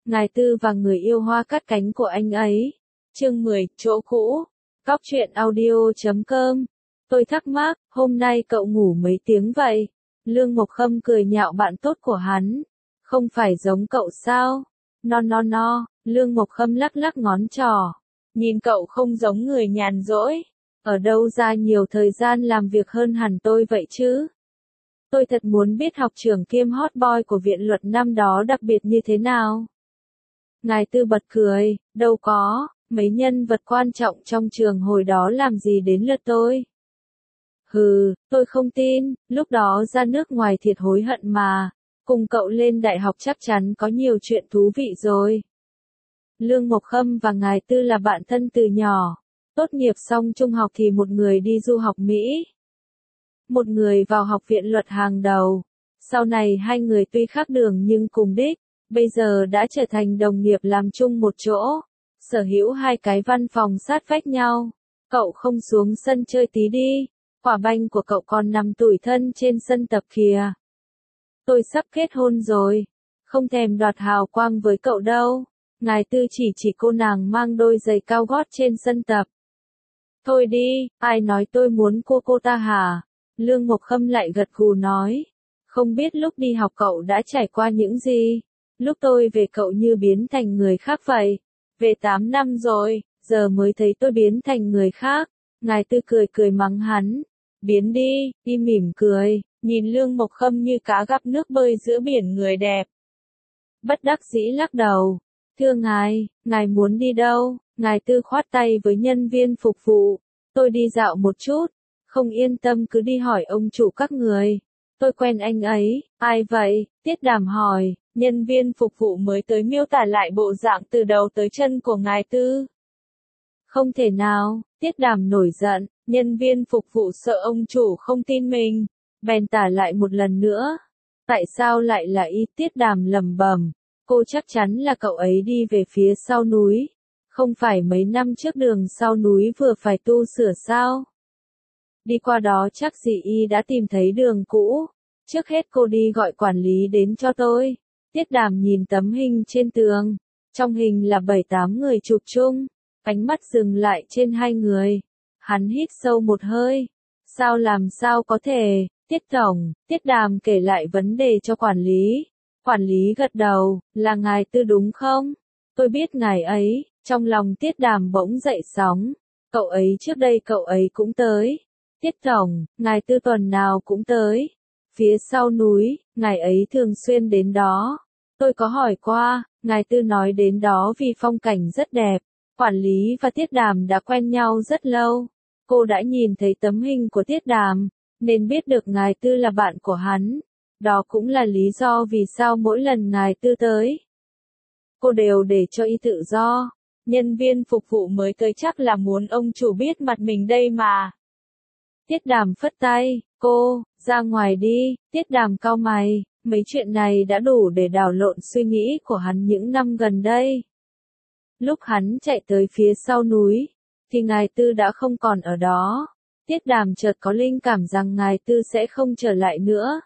Ngài Tư và người yêu hoa cắt cánh của anh ấy. Chương 10, chỗ cũ. Cóc truyện audio.com. Tôi thắc mắc, hôm nay cậu ngủ mấy tiếng vậy? Lương Mộc Khâm cười nhạo bạn tốt của hắn. Không phải giống cậu sao? No, Lương Mộc Khâm lắc lắc ngón trỏ. Nhìn cậu không giống người nhàn rỗi. Ở đâu ra nhiều thời gian làm việc hơn hẳn tôi vậy chứ? Tôi thật muốn biết học trưởng kiêm hot boy của viện luật năm đó đặc biệt như thế nào. Ngài Tư bật cười, đâu có, mấy nhân vật quan trọng trong trường hồi đó làm gì đến lượt tôi. Hừ, tôi không tin, lúc đó ra nước ngoài thiệt hối hận mà, cùng cậu lên đại học chắc chắn có nhiều chuyện thú vị rồi. Lương Mộc Khâm và Ngài Tư là bạn thân từ nhỏ, tốt nghiệp xong trung học thì một người đi du học Mỹ. Một người vào học viện luật hàng đầu, sau này hai người tuy khác đường nhưng cùng đích, bây giờ đã trở thành đồng nghiệp làm chung một chỗ, sở hữu hai cái văn phòng sát vách nhau. Cậu không xuống sân chơi tí đi, quả banh của cậu còn nằm tủi thân trên sân tập kìa. Tôi sắp kết hôn rồi, không thèm đoạt hào quang với cậu đâu. Ngài Tư chỉ cô nàng mang đôi giày cao gót trên sân tập. Thôi đi, ai nói tôi muốn cô ta hả? Lương Mộc Khâm lại gật gù nói. Không biết lúc đi học cậu đã trải qua những gì? Lúc tôi về cậu như biến thành người khác vậy. Về 8 năm rồi, giờ mới thấy tôi biến thành người khác. Ngài Tư cười mắng hắn. Biến đi, mỉm cười, nhìn Lương Mộc Khâm như cá gặp nước bơi giữa biển người đẹp. Bất đắc dĩ lắc đầu. Thưa ngài muốn đi đâu? Ngài Tư khoát tay với nhân viên phục vụ. Tôi đi dạo một chút. Không yên tâm cứ đi hỏi ông chủ các người. Tôi quen anh ấy. Ai vậy? Tiết Đàm hỏi. Nhân viên phục vụ mới tới miêu tả lại bộ dạng từ đầu tới chân của Ngài Tư. Không thể nào, Tiết Đàm nổi giận. Nhân viên phục vụ sợ ông chủ không tin mình, bèn tả lại một lần nữa. Tại sao lại là Tiết Đàm lẩm bẩm. Cô chắc chắn là cậu ấy đi về phía sau núi. Không phải mấy năm trước đường sau núi vừa phải tu sửa sao? Đi qua đó chắc dì đã tìm thấy đường cũ. Trước hết cô đi gọi quản lý đến cho tôi. Tiết Đàm nhìn tấm hình trên tường. Trong hình là 7-8 người chụp chung. Ánh mắt dừng lại trên hai người. Hắn hít sâu một hơi. Làm sao có thể? Tiết Tổng, Tiết Đàm kể lại vấn đề cho quản lý. Quản lý gật đầu, là Ngài Tư đúng không? Tôi biết ngài ấy. Trong lòng Tiết Đàm bỗng dậy sóng. Cậu ấy trước đây cậu ấy cũng tới. Tiết Tổng, Ngài Tư tuần nào cũng tới. Phía sau núi, ngài ấy thường xuyên đến đó. Tôi có hỏi qua, Ngài Tư nói đến đó vì phong cảnh rất đẹp. Quản lý và Tiết Đàm đã quen nhau rất lâu. Cô đã nhìn thấy tấm hình của Tiết Đàm, nên biết được Ngài Tư là bạn của hắn. Đó cũng là lý do vì sao mỗi lần Ngài Tư tới, cô đều để cho tự do. Nhân viên phục vụ mới tới chắc là muốn ông chủ biết mặt mình đây mà. Tiết Đàm phất tay, cô, ra ngoài đi. Tiết Đàm cau mày, mấy chuyện này đã đủ để đảo lộn suy nghĩ của hắn những năm gần đây. Lúc hắn chạy tới phía sau núi, thì Ngài Tư đã không còn ở đó. Tiết Đàm chợt có linh cảm rằng Ngài Tư sẽ không trở lại nữa.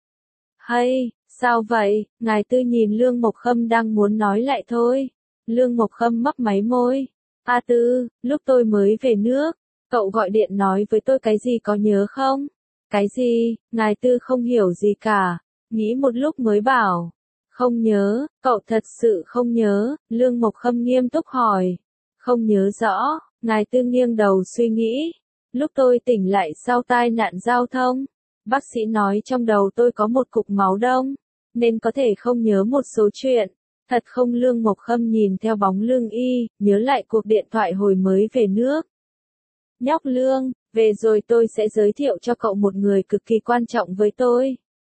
Hay, sao vậy? Ngài Tư nhìn Lương Mộc Khâm đang muốn nói lại thôi. Lương Mộc Khâm mấp máy môi. Tư, lúc tôi mới về nước, cậu gọi điện nói với tôi cái gì có nhớ không? Cái gì? Ngài Tư không hiểu gì cả. Nghĩ một lúc mới bảo. Không nhớ, cậu thật sự không nhớ. Lương Mộc Khâm nghiêm túc hỏi. Không nhớ rõ. Ngài Tư nghiêng đầu suy nghĩ. Lúc tôi tỉnh lại sau tai nạn giao thông, bác sĩ nói trong đầu tôi có một cục máu đông, nên có thể không nhớ một số chuyện. Thật không? Lương Mộc Khâm nhìn theo bóng lưng nhớ lại cuộc điện thoại hồi mới về nước. Nhóc Lương, về rồi tôi sẽ giới thiệu cho cậu một người cực kỳ quan trọng với tôi.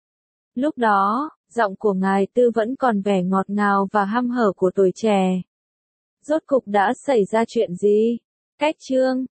Lúc đó, giọng của Ngài Tư vẫn còn vẻ ngọt ngào và hăm hở của tuổi trẻ. Rốt cục đã xảy ra chuyện gì? Cách chương